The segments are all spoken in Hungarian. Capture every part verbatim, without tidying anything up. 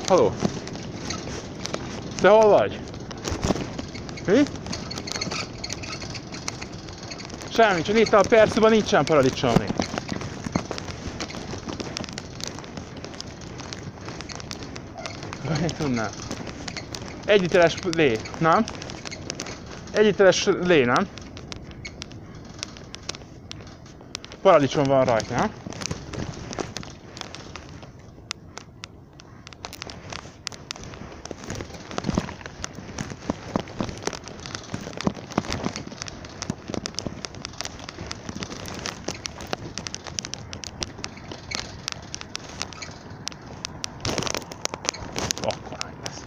Haló? Te hol vagy? Mi? Semmi, csak itt a percben nincsen paradicsom még. Én tudnám. Egy literes lé, nem? Egy literes lé, nem? Paradicsom van rajta, nem? Akkor nagy lesz.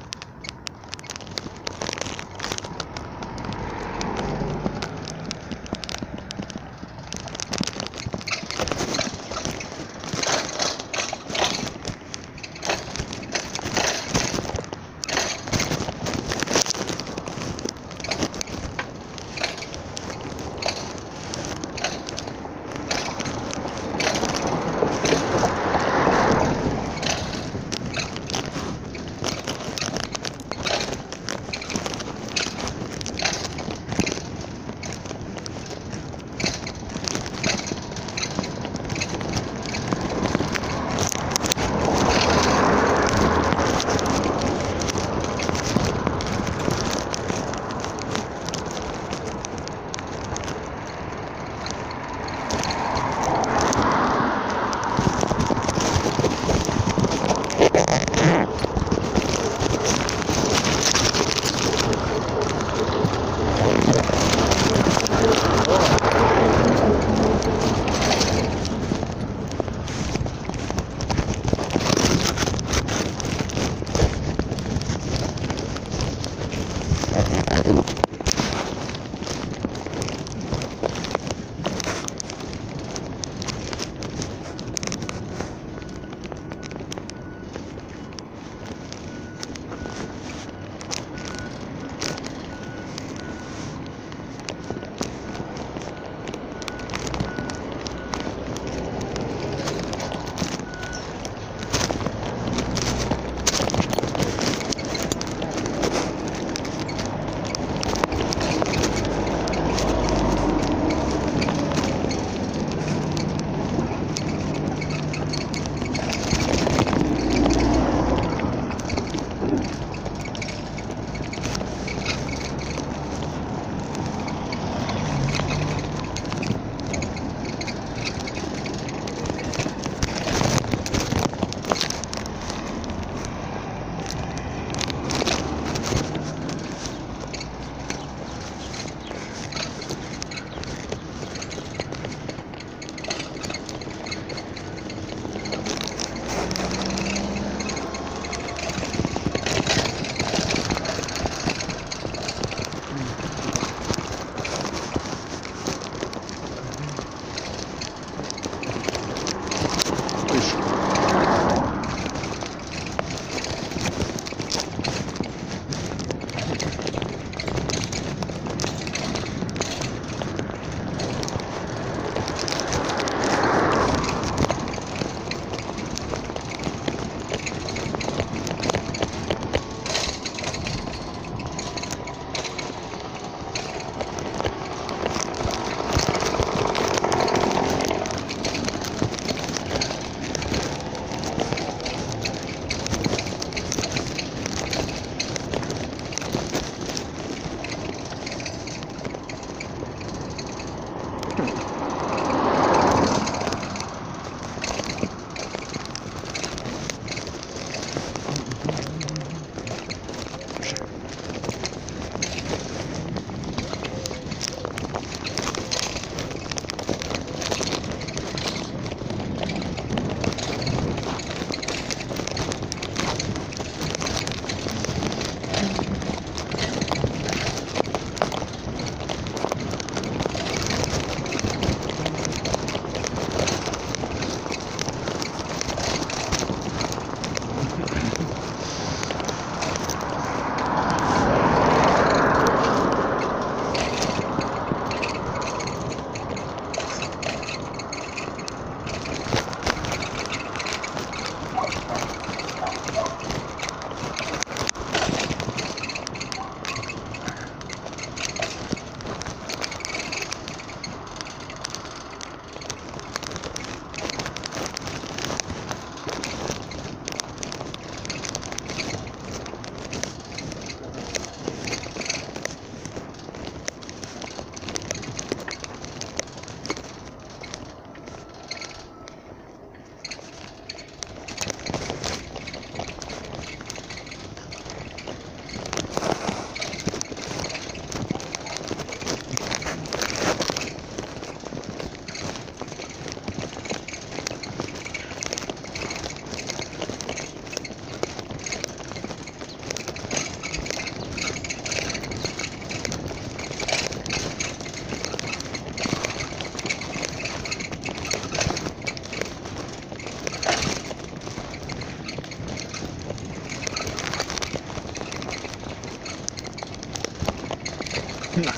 Na.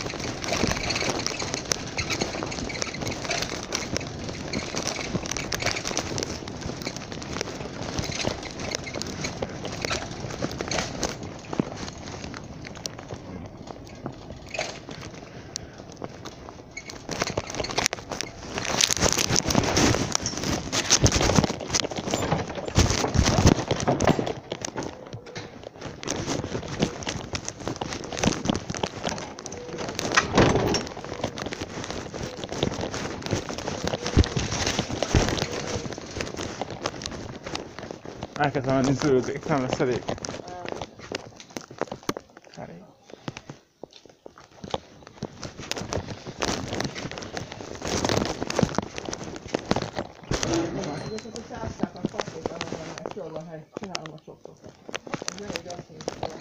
Elkezdem menni zöldék, nem lesz elég. Elég. Ezeket a sászkákat pakoltam, mert föl van hely, csinálom a csoktokat. Az jó, hogy azt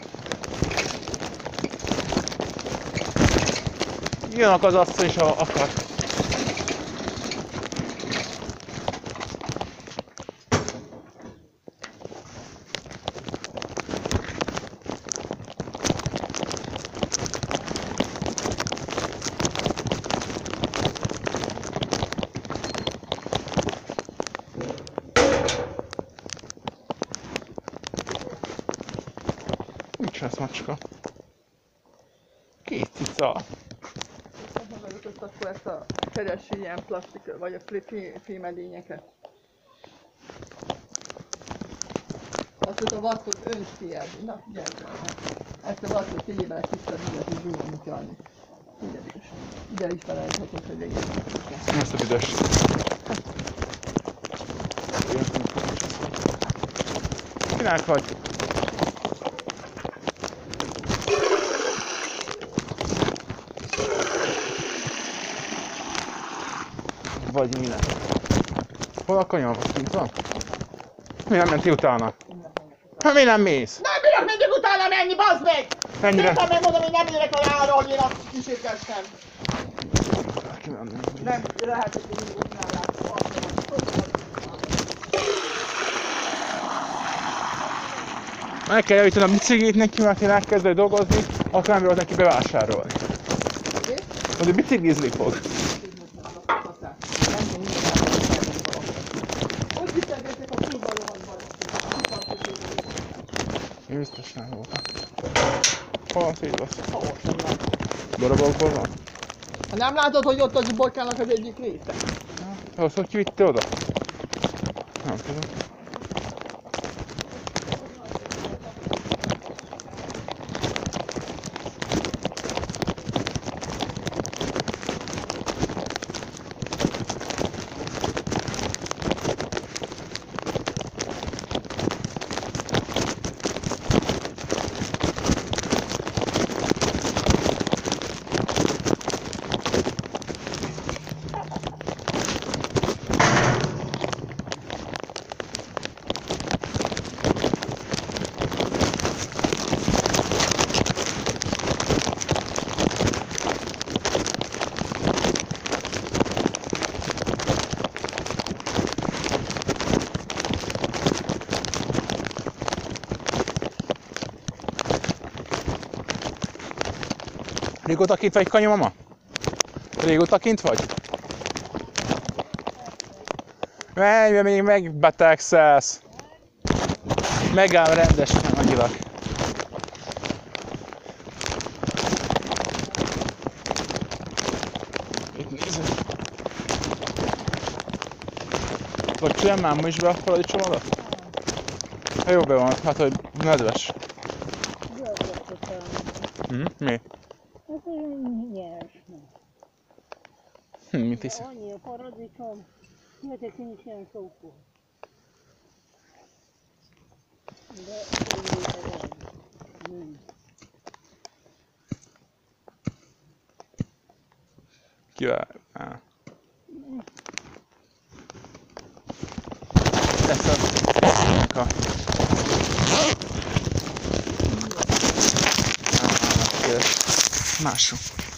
mondja. Jönnek az asszony is, ha akar. Mit csinálsz, macska? Két cica. Azt mondod, hogy akkor ezt a keresi ilyen plastik, vagy a filmedényeket. Azt mondta, a vackot önts ki el. Na, gyertek. Ezt a vackot kigyél bele tisztad, így az így úgy nyitani. Ide is. Ide is felejthetett, hogy egy ilyen. Ezt a büdös. Kinek vagy? Vagy mi nem? Hol a kanyar? Vagy kint van? Mi nem mentél utána? Hát mi nem mész? Nem bírok mindig utána menni, bazd meg! Mennyire? Értem megmondom, hogy nem érek a jára, hogy én azt kísérkeztem. Nem lehet, hogy mindig utána látszom. Meg kell javítani a biciklit neki, mert én elkezdek dolgozni, akkor nem bírod neki bevásárolni. Azért biciklizni fog. Hogy visszaegyetek a kurva rohanban? Én biztos nem voltam. Hol van szétbasz? Darabokból van? Ha nem látod, hogy ott a borkának az egyik része? Ahhoz, hogy kivitte oda? Nem tudom. Régóta kint vagy, Kanya mama? Régóta kint vagy? Menj, mert még megbetegszelsz. Megáll rendesen nagyilag. Itt nézem. Vagy csinálj már ma is be a paradicsomodat? Ha jó be van, hát hogy nedves. Hm, mi? Hát olyan nyers. Hm, mit hiszem? Annyi a paradicsom, jöttek nincsen szókó. De nincs. Kivel? Á. Lesz a... a... Mások.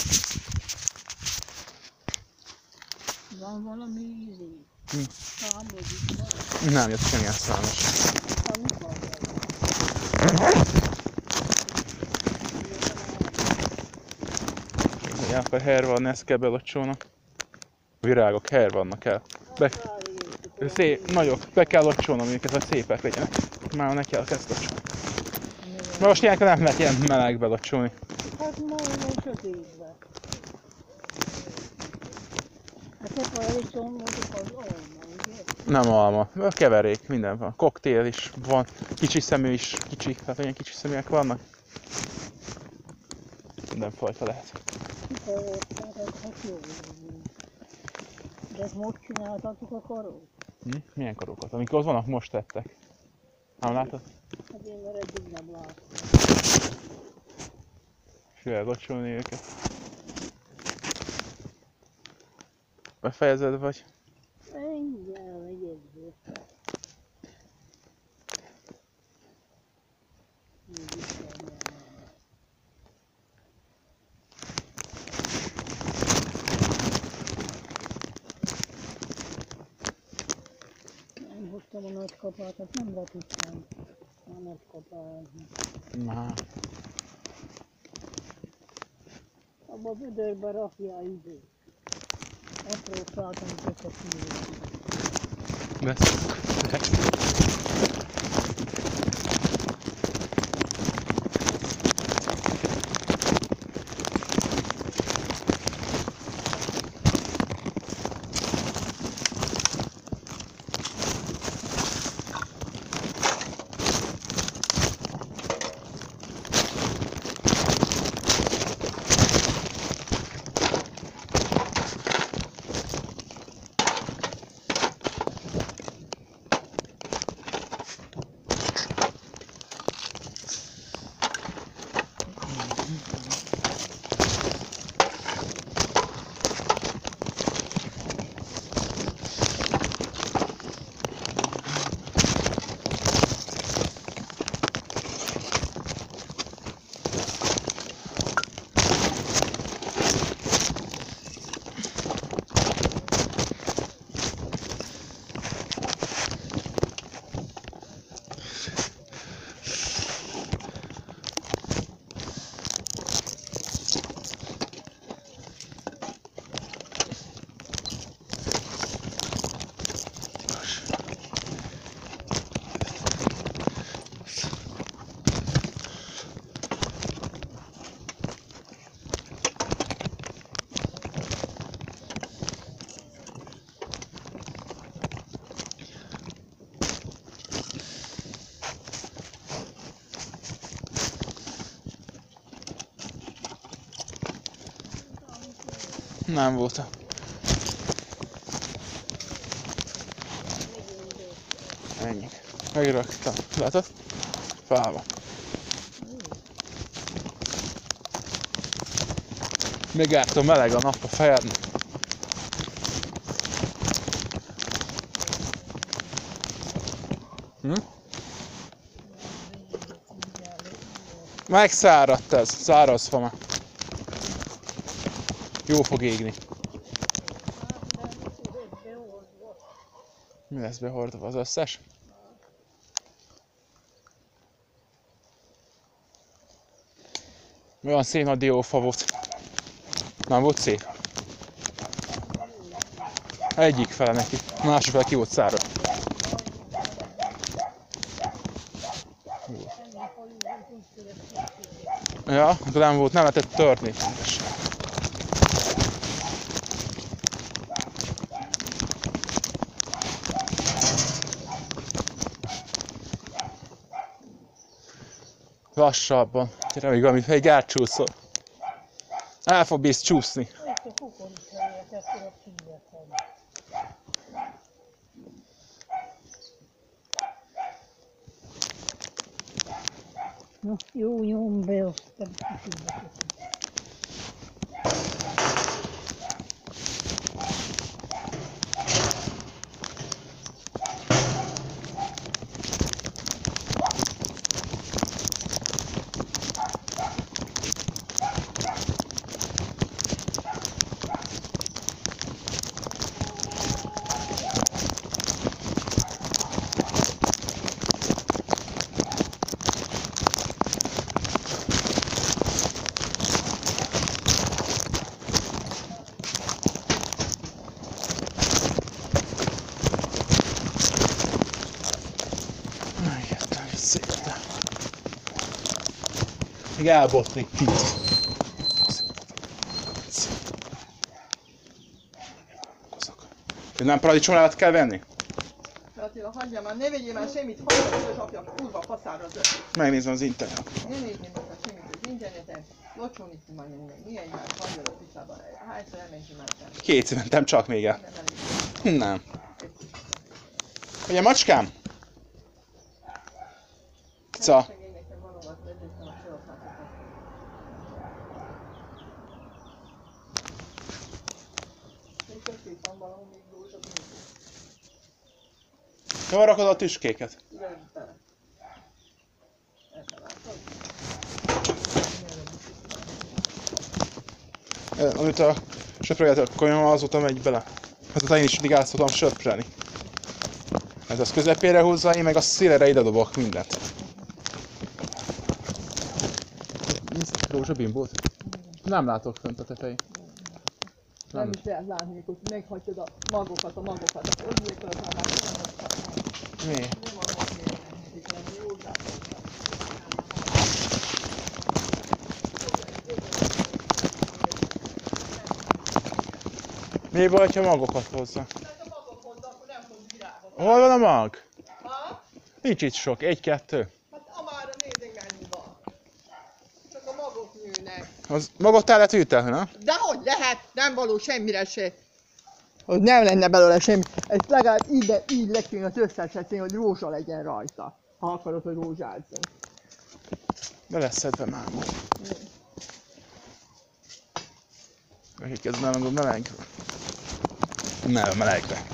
Van valami ízé? Mi? Számoljuk. Nem jött semmilyen számos. Igen, akkor helyre vanni, ezt kell belocsolnom. Virágok helyre vannak el. Be, szép, nagyok, be kell locsolnom őket, hogy szépek legyenek. Már neki kell ezt locsolni. Mert most ilyenkor nem lehet ilyen melegbe locsolni. Hát majd egy sötétbe. Hát ott van egy csomódik az alma, ugye? Nem alma, keverék, minden van. Koktél is van, kicsi szemű is, kicsi, tehát olyan kicsi szeműek vannak. Mindenfajta lehet. Kikavarták, ez hát jó. De ezt most csináltatok a karot? Hm? Milyen karokat? Amikor ott vannak, most tettek. Nem látod? Hát én már eddig nem láttam. És lehet locsolni őket. Befejezed vagy? Engem egy egyző. Nem hoztam a nagy kapákat, nem letudtam a nagy kapázni. Na. Abba a vödörbe rakjál időt. Apró szálltam, hogy a szívét. Veszünk. Nem voltam. Ennyi. Megraktam. Látod? Fába. Még ártom, meleg a nap a fejednek. Hm? Megszáradt ez, száraz fa már. Jó fog égni. Mi lesz behordva, az összes? Olyan szén a diófa volt. Nem volt szép? Egyik fele neki, másik fele ki volt száraz. Ja, akkor nem volt, nem lehetett törni. Lassabban. Gyere még valami egy átcsúszol. El fog bíz csúszni. Na, jó nyom be, aztán kicsit. még elbotlik ki. Nem paradicsomlevet kell venni? Attila, hagyjál már, ne vegyél már semmit, hagyjál, hogy apja, kurva faszára az öt. Megnézem az interneten. Ne nézzél meg a semmit az interneten, locsolni ki majd még milyen már hagyjál a picsába. Hányszor elmentünk már sem. Kétszer mentem csak még el. Nem elég. Nem. Ugye macskám? Ca. Segénynek meg valóban vezettem a sorokházakat. Még köszét van valahol még rózsa bízó. Hol rakod a tüskéket? Igen, bele. Ezt látod? Amit a söpröget a konyha, azóta megy bele. Hát én is mindig át szoktam söpreni. Ez az közepére húzza, én meg a szélére ide dobok mindent. Nézd, rózsabimbót? Nem látok fönt a tetején. Nem is lehet látni, mikor meghagytad a magokat, a magokat, akkor úgy nélkül már nem adsz. Mi? Nem adok még lenni, úgy látom. Mi baj, ha magokat hozza? Hát a magok hozzá, akkor nem hoz virágot. Hol van a mag? Ha? Nincs itt sok, egy-kettő. Hát amára nézzük mennyi van. Csak a magok nőnek. Az magot el lehet ültetni, nem? Dehogy lehet, nem való semmire se. Hogy nem lenne belőle semmi. Ezt legalább így, így le kéne az összesetni, hogy rózsa legyen rajta. Ha akarod, hogy rózsázzon. De lesz szedve már most. Nekik ez nem gondolom meleg. Nem, melegbe.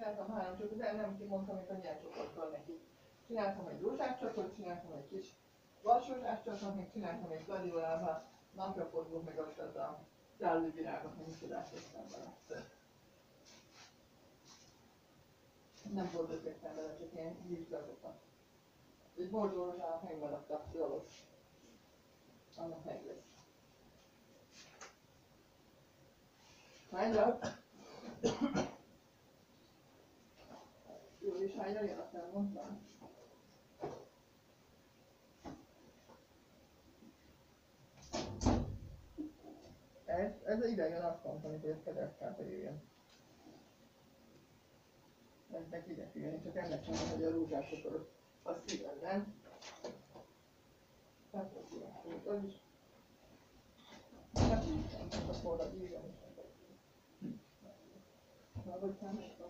csináltam három csokrot, de nem kimondtam, hogy milyen csokrot kell neki. Csináltam egy rózsás csokrot, csináltam egy kis vasrózsás csokrot, még csináltam egy gladiolával, napraforgó, meg azt az a szállővirágot, meg micsodát tettem bele. Nem boldogítottam bele, csak ilyen vizsgálatot. Egy borzó rózsának megmaradtak, szalos. Annak meg lesz. Hányra? Jó, és hányra jön, azt elmondtam? Ez, ez ide jön, azt mondtam, hogy ez kedveskába jöjjön. Ez meg ide jön, csak ennek mondom, hogy a rózsásokor az kijön, nem? Hát az ilyen, az is. Hát így sem, csak a forrad írjon is. Na, vagy számítom,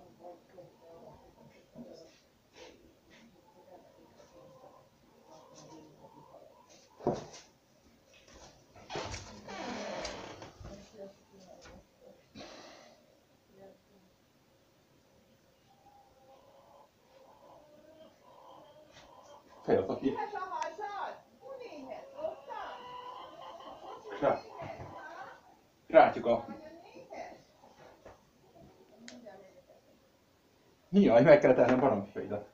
Fejlett ki. Krá. Krátjuk a... Jaj, meg kellett elnem baromféjdet.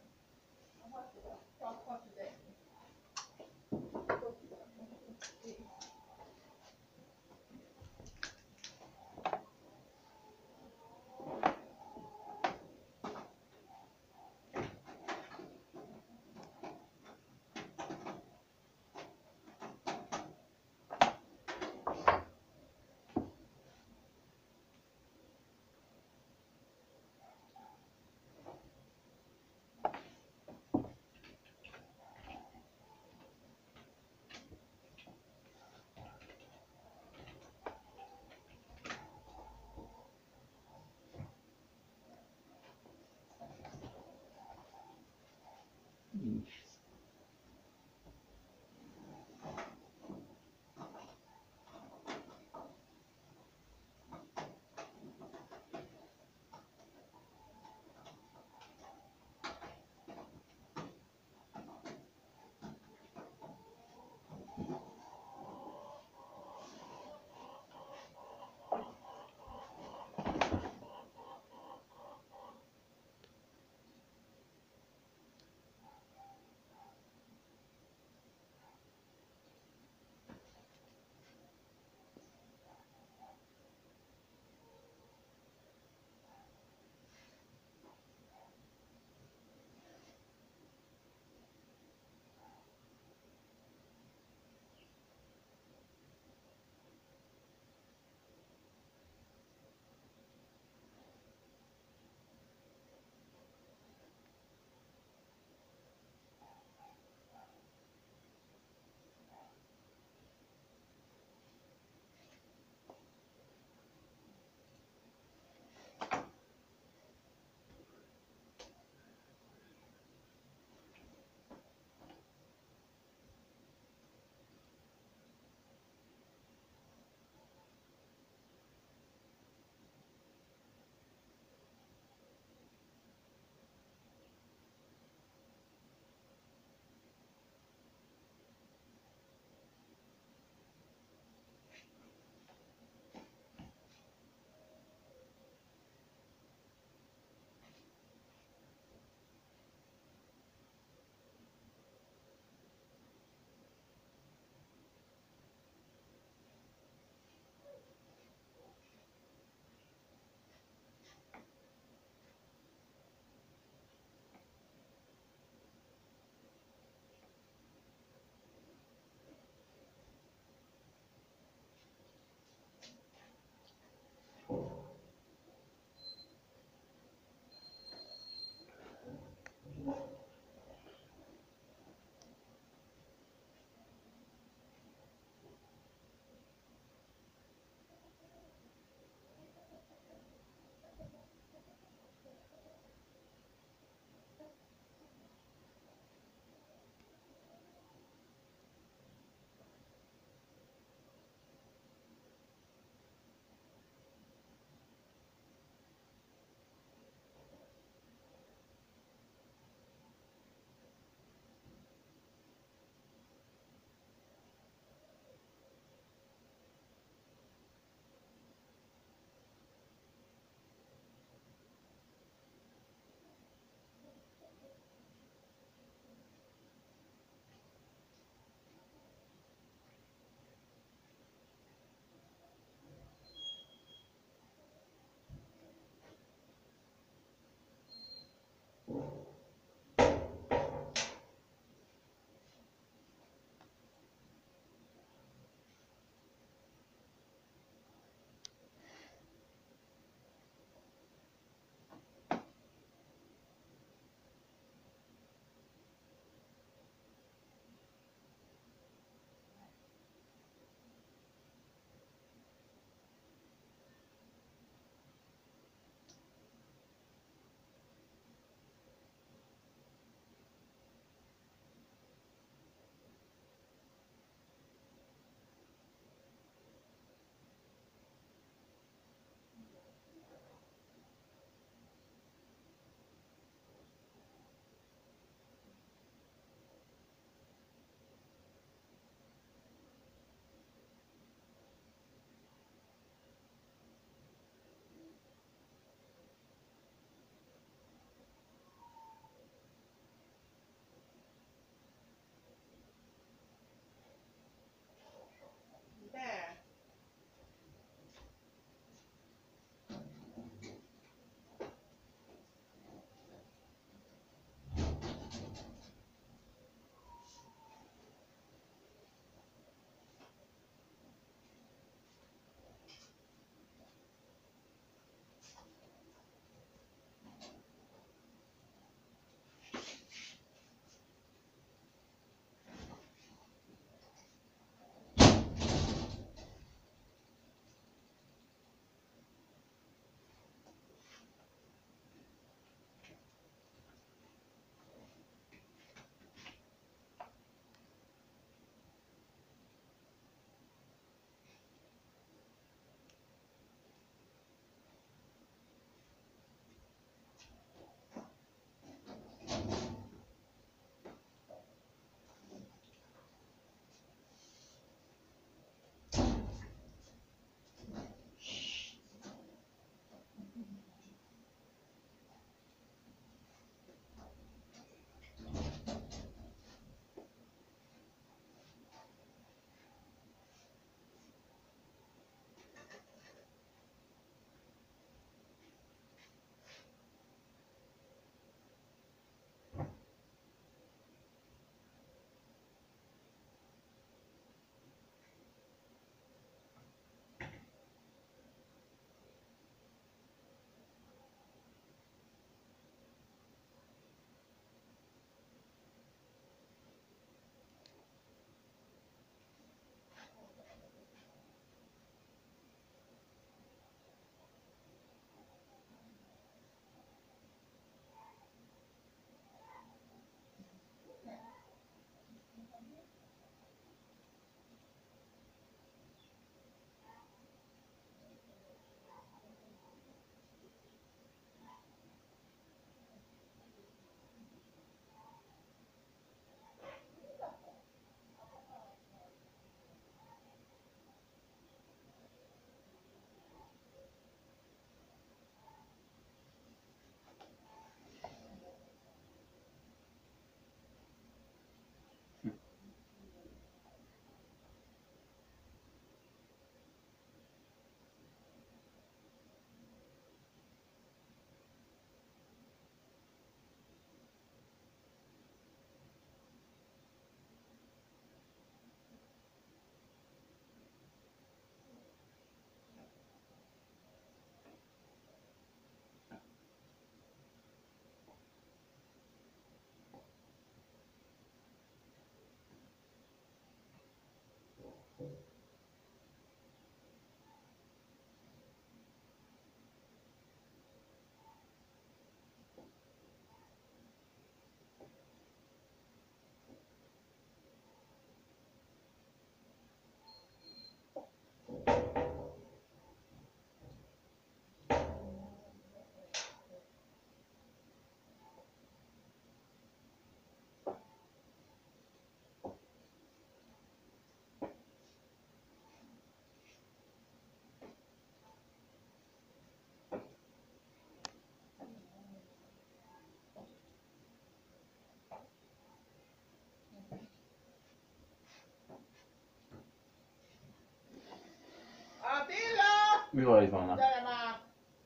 Művel itt vannak. Gyere már!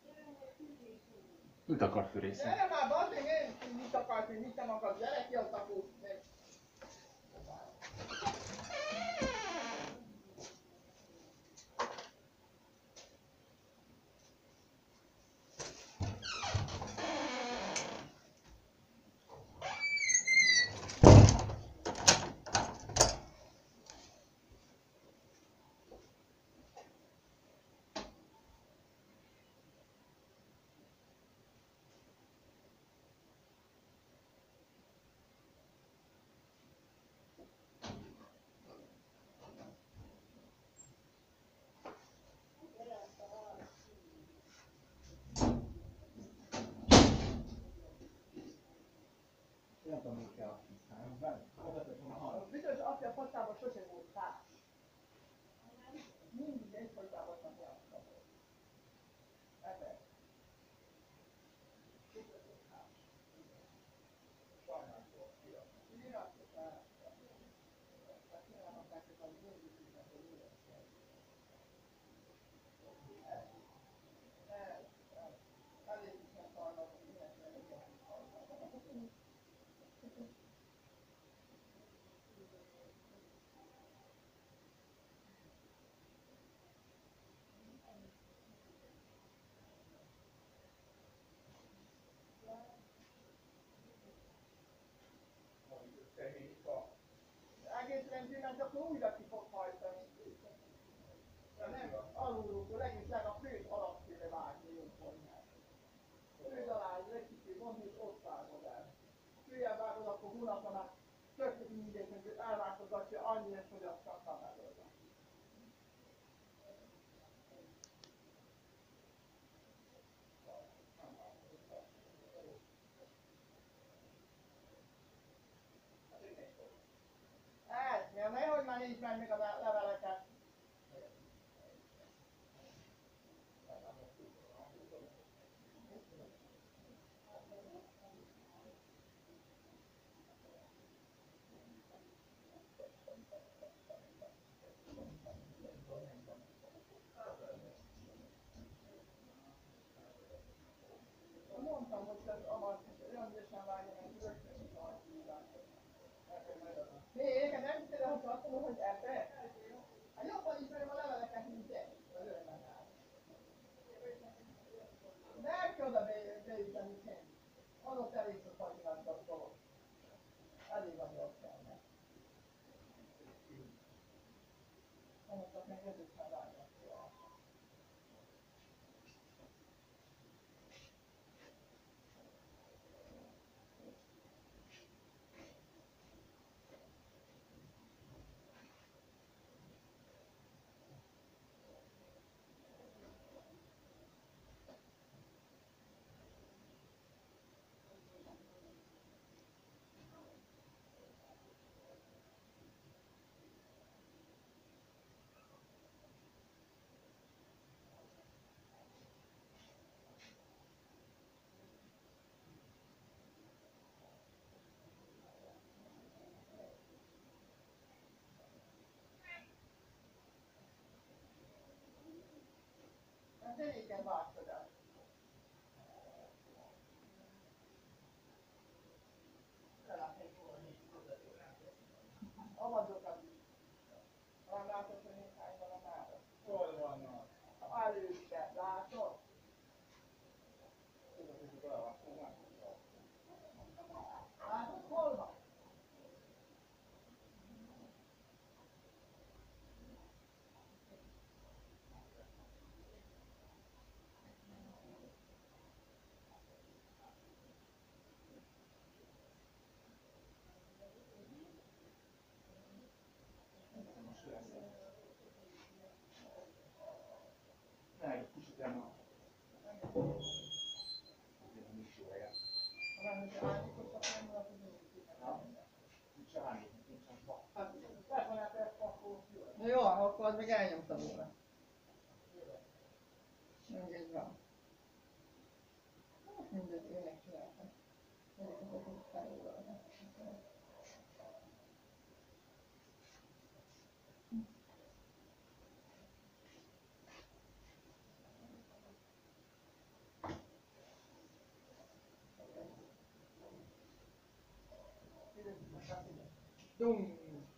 Mit akar fűrészni? Gyere már, bazd meg, én mit akarsz, hogy mit nem akarsz, gyere ki a tapót! Nem tudom, mit kell használni. Biztos apja pacában sose volt társ. Mindig egy pacában játszottak. Ebben. Egész rendben csak újra ki fog hajtani. De nem alulról, egészen a főt alapkéne vágni jóformán. Főd alá egy legkicsi gond, és ott vágod el. Főjel vágod, akkor hónapra már tök mindegy, hogy elváltozatja annyira, hogy azt csak kamerolva. Ez, mert nehogy már így menj meg a leveleket. Mondtam, hogy ez amaz rendesen vágja, mert rögtön is van. Még, nem hiszed, hogy azt mondom, hogy ebbe? Hát jobban ismerem a leveleket, mint te. Az örömmel áll. Nem kell oda beüteni senki. Az ott elég a fagyilat a dolog. Elég van, hogy kell. Annak meg ezután vágják. Hát deréken vágtad. Avazokat is. Talán látod, hogy néhány van a mára. Hol vannak? Előtte, látod? Látod, hol van? Meg, kicsit nem a... Nem is jó helyen. Hanem, hogy állítottak, nem van, hogy Nincs állít, nincs a fa. hát, befonálták, akkor jó. Jó, akkor az meg elnyomta volna. Mindegy van. Mindegy, én megcsináltam. Ezeket a tisztáról. Dung.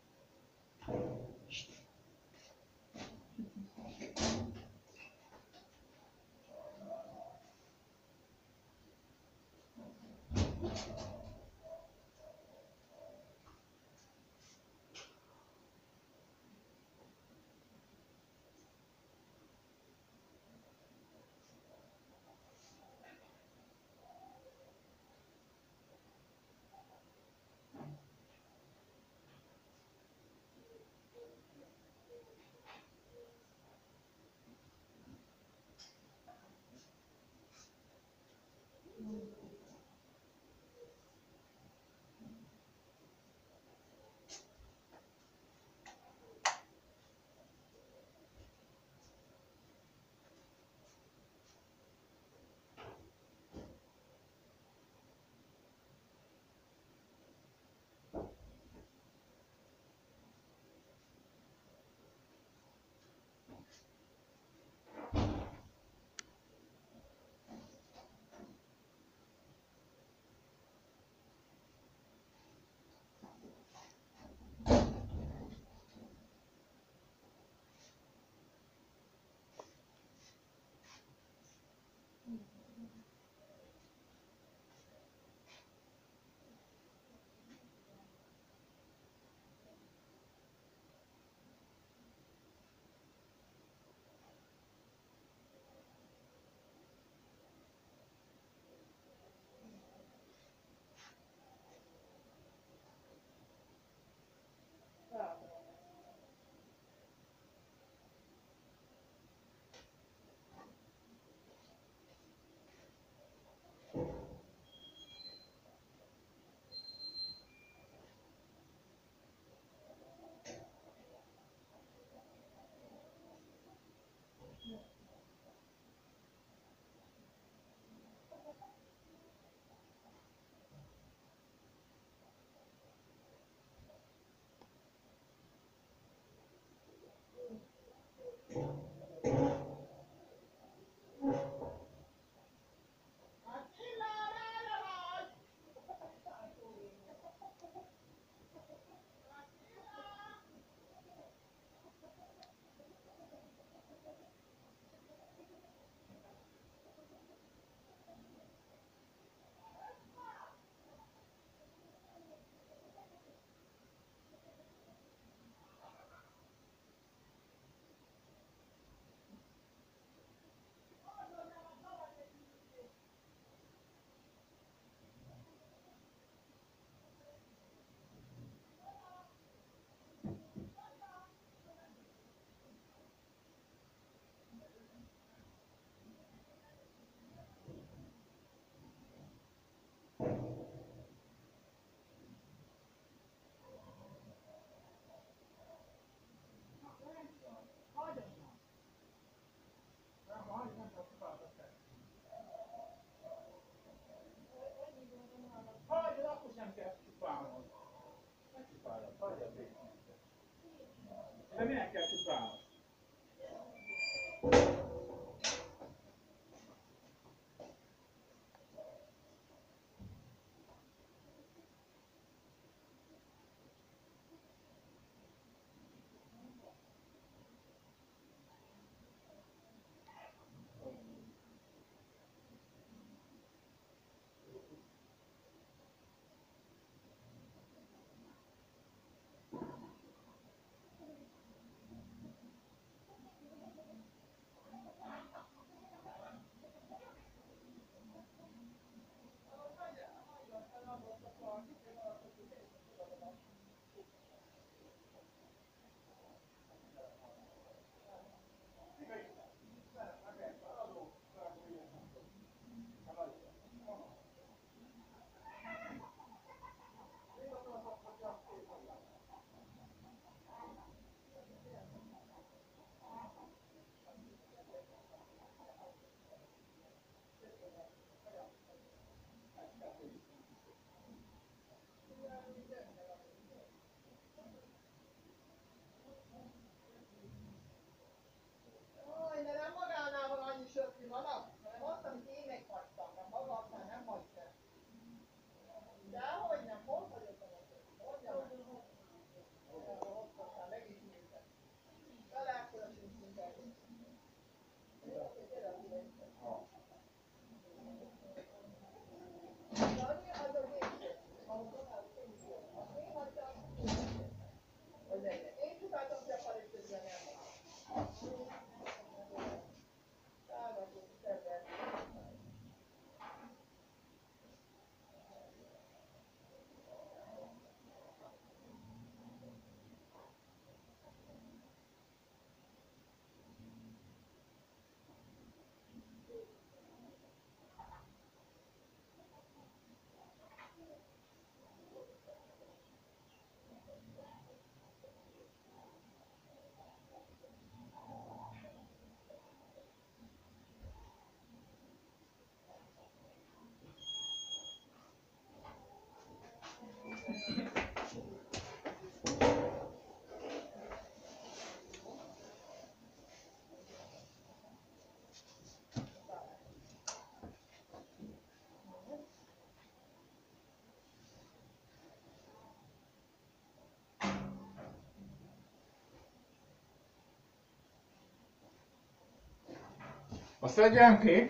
De minek kell csupálnod? Jaj, de nem magánál van annyi söpri manap, hanem azt, amit én meghagytam, mert maga aztán nem hagyta. Dehogy nem, hol hagyottam a söprit? Azt legyen ki?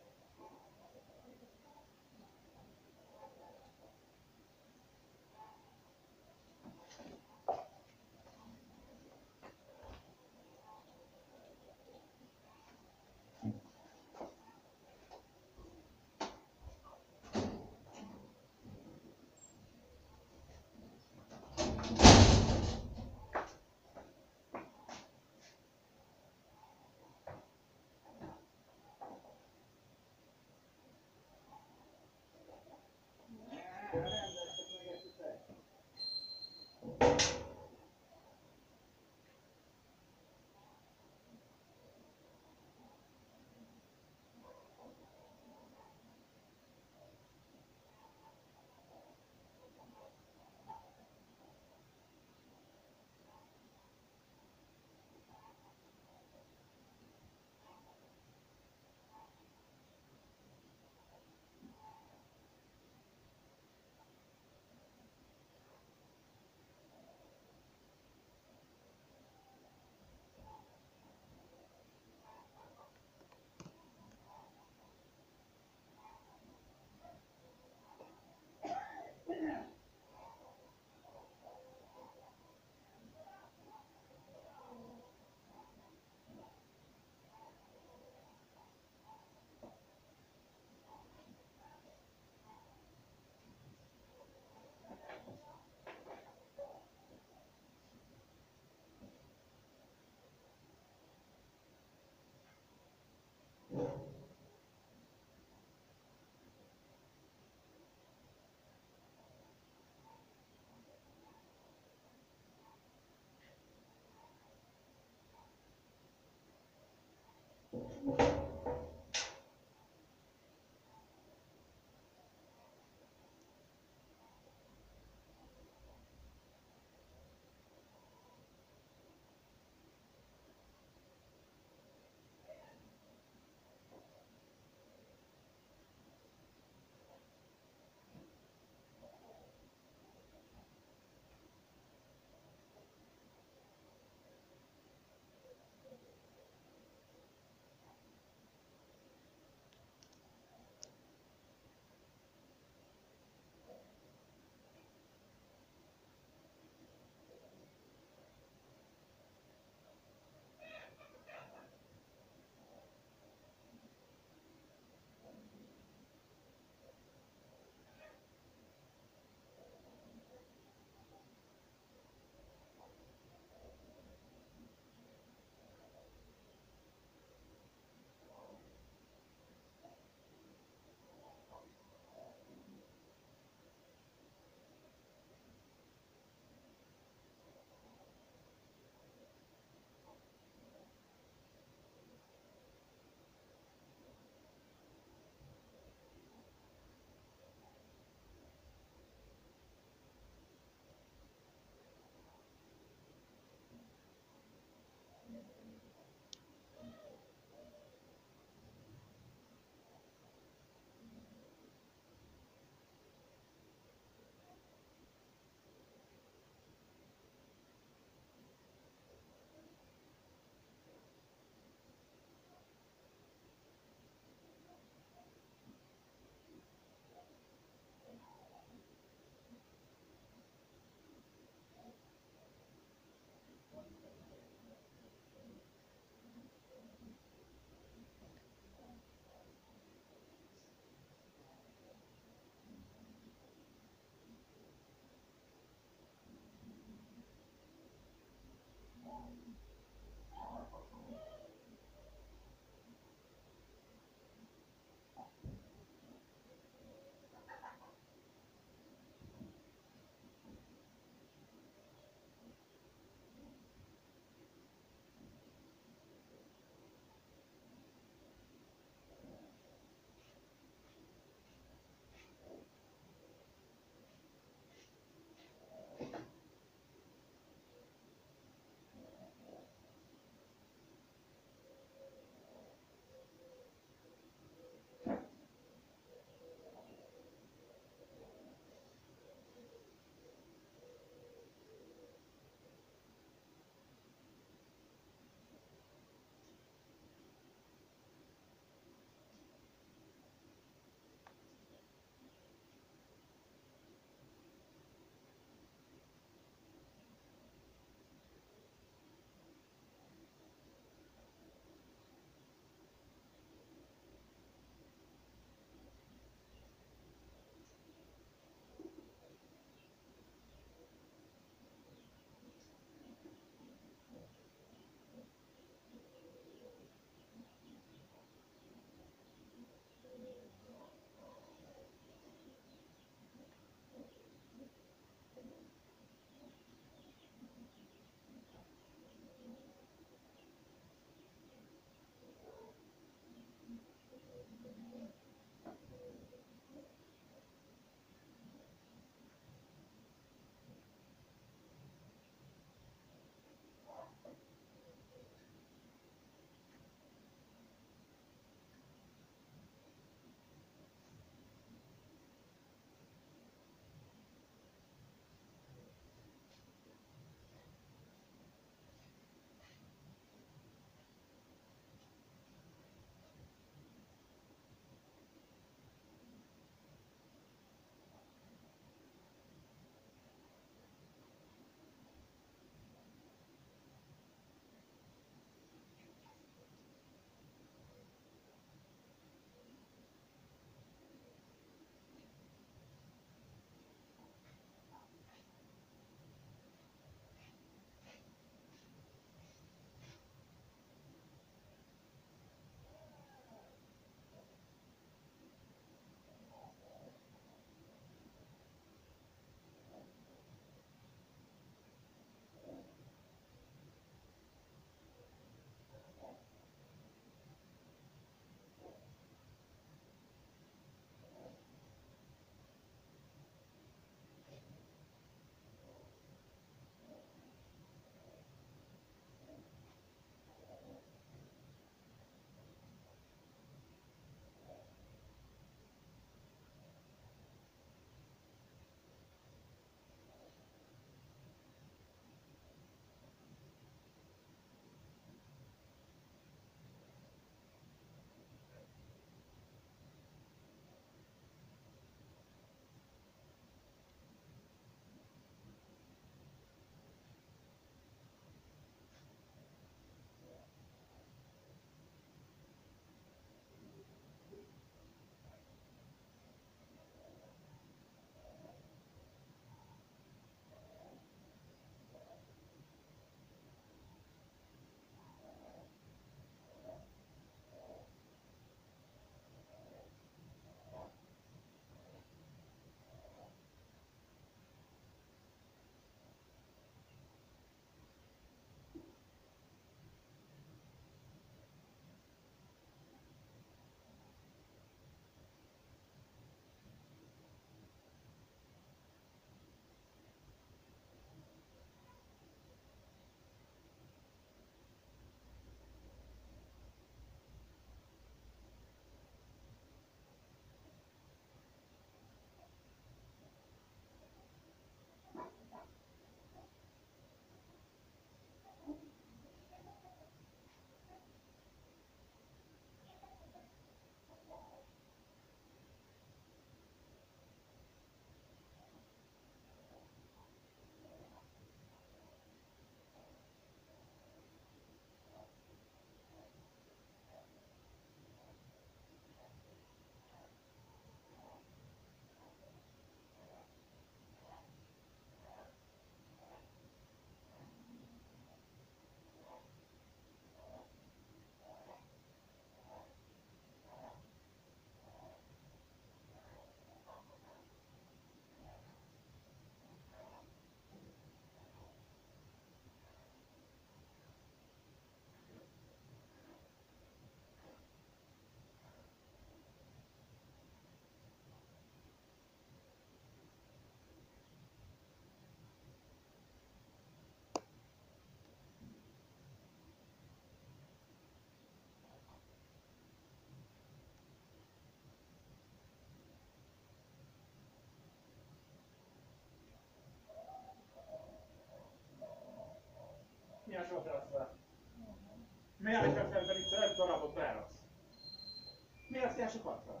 ebben itt egy darabot beraksz. Miért azt ilyen sokat fel?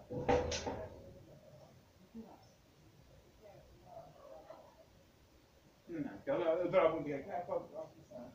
Nem kell, a darabunk ilyen kell, azt hiszem.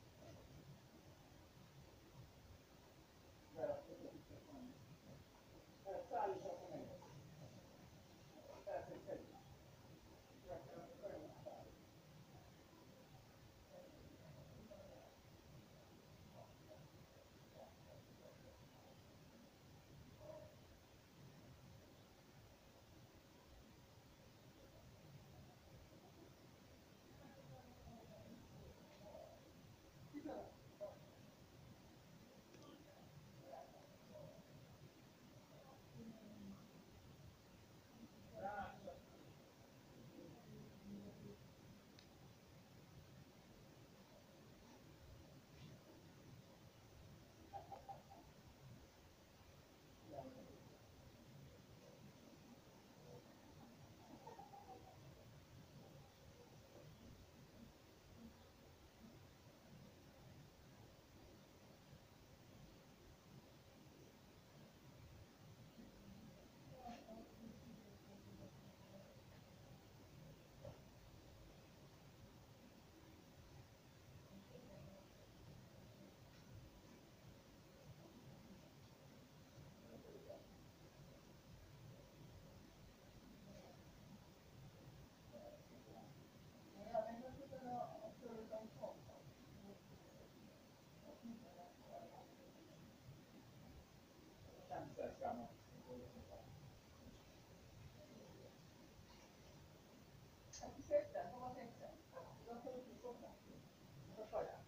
Szépen, hova tetszett? Akkor úgy szoknak ki. A saját.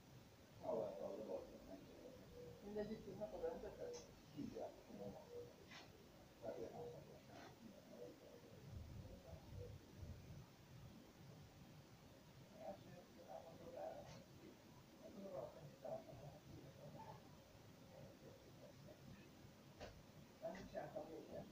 Mindegyik tudnak a döntöket? Nem is jártam végén.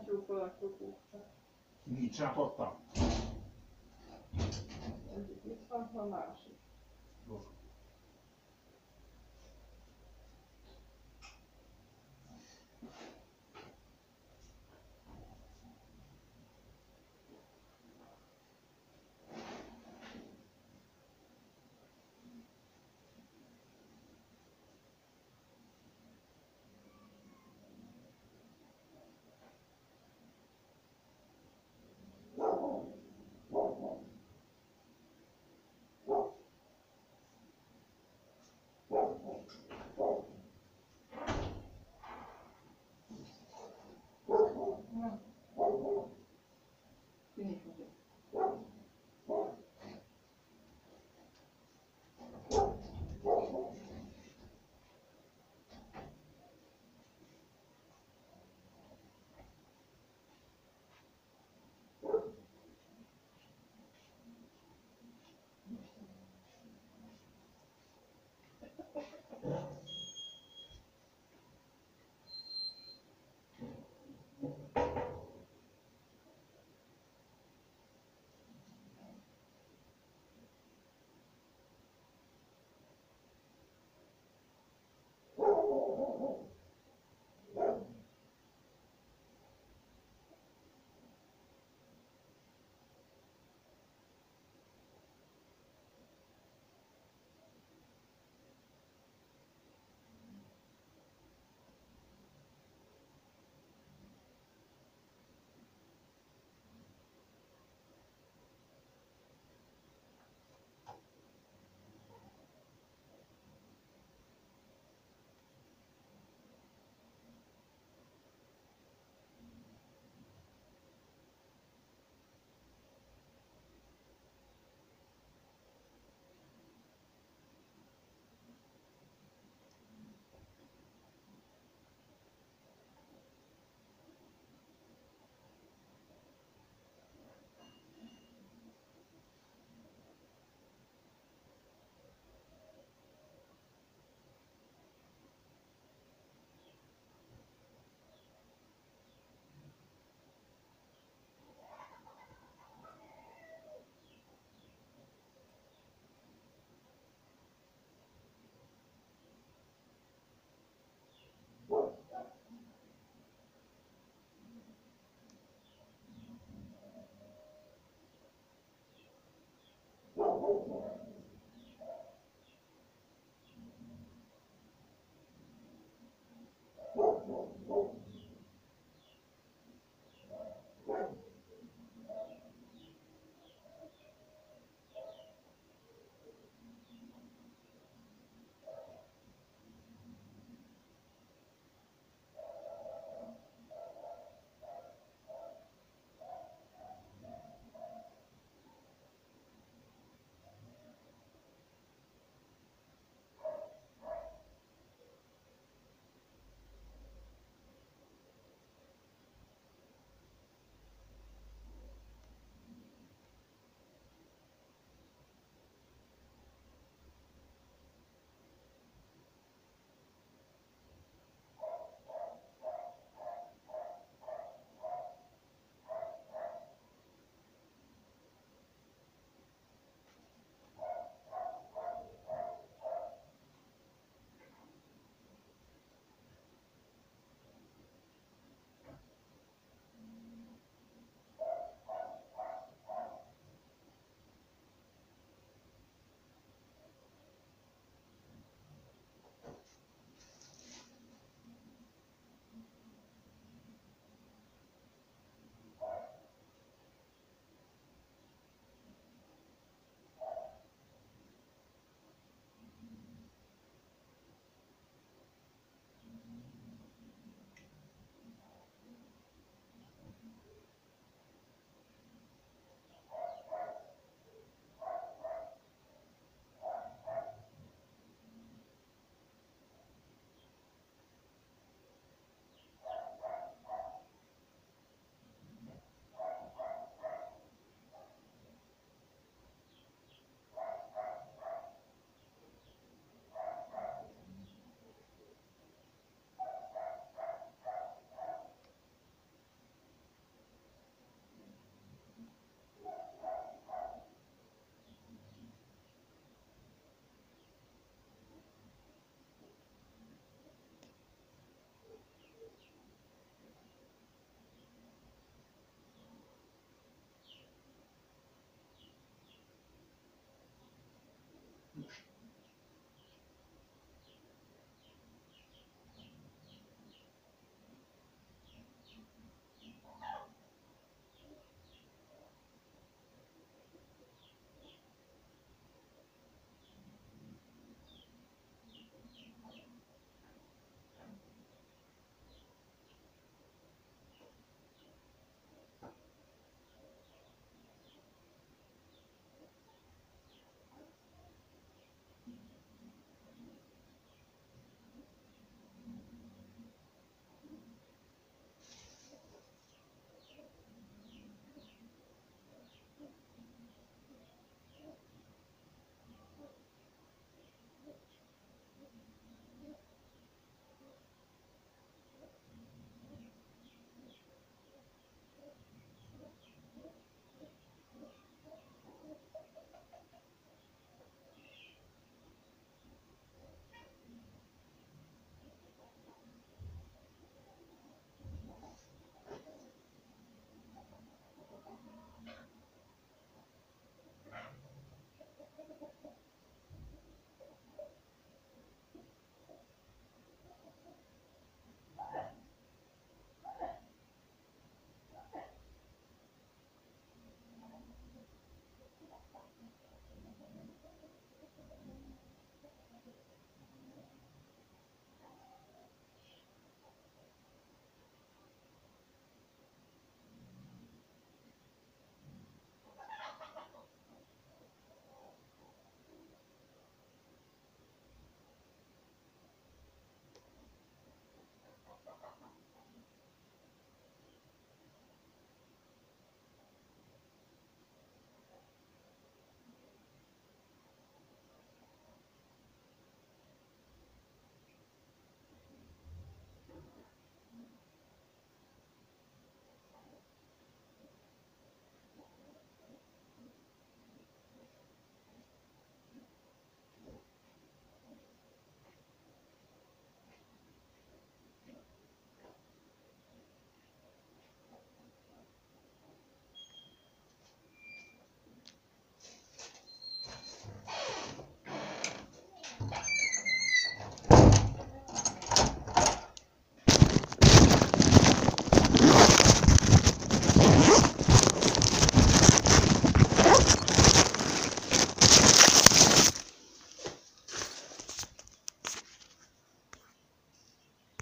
csúfolatra kúpcsát. Nincsenek ottan? Egyik itt van, a másik. Jó. Finito.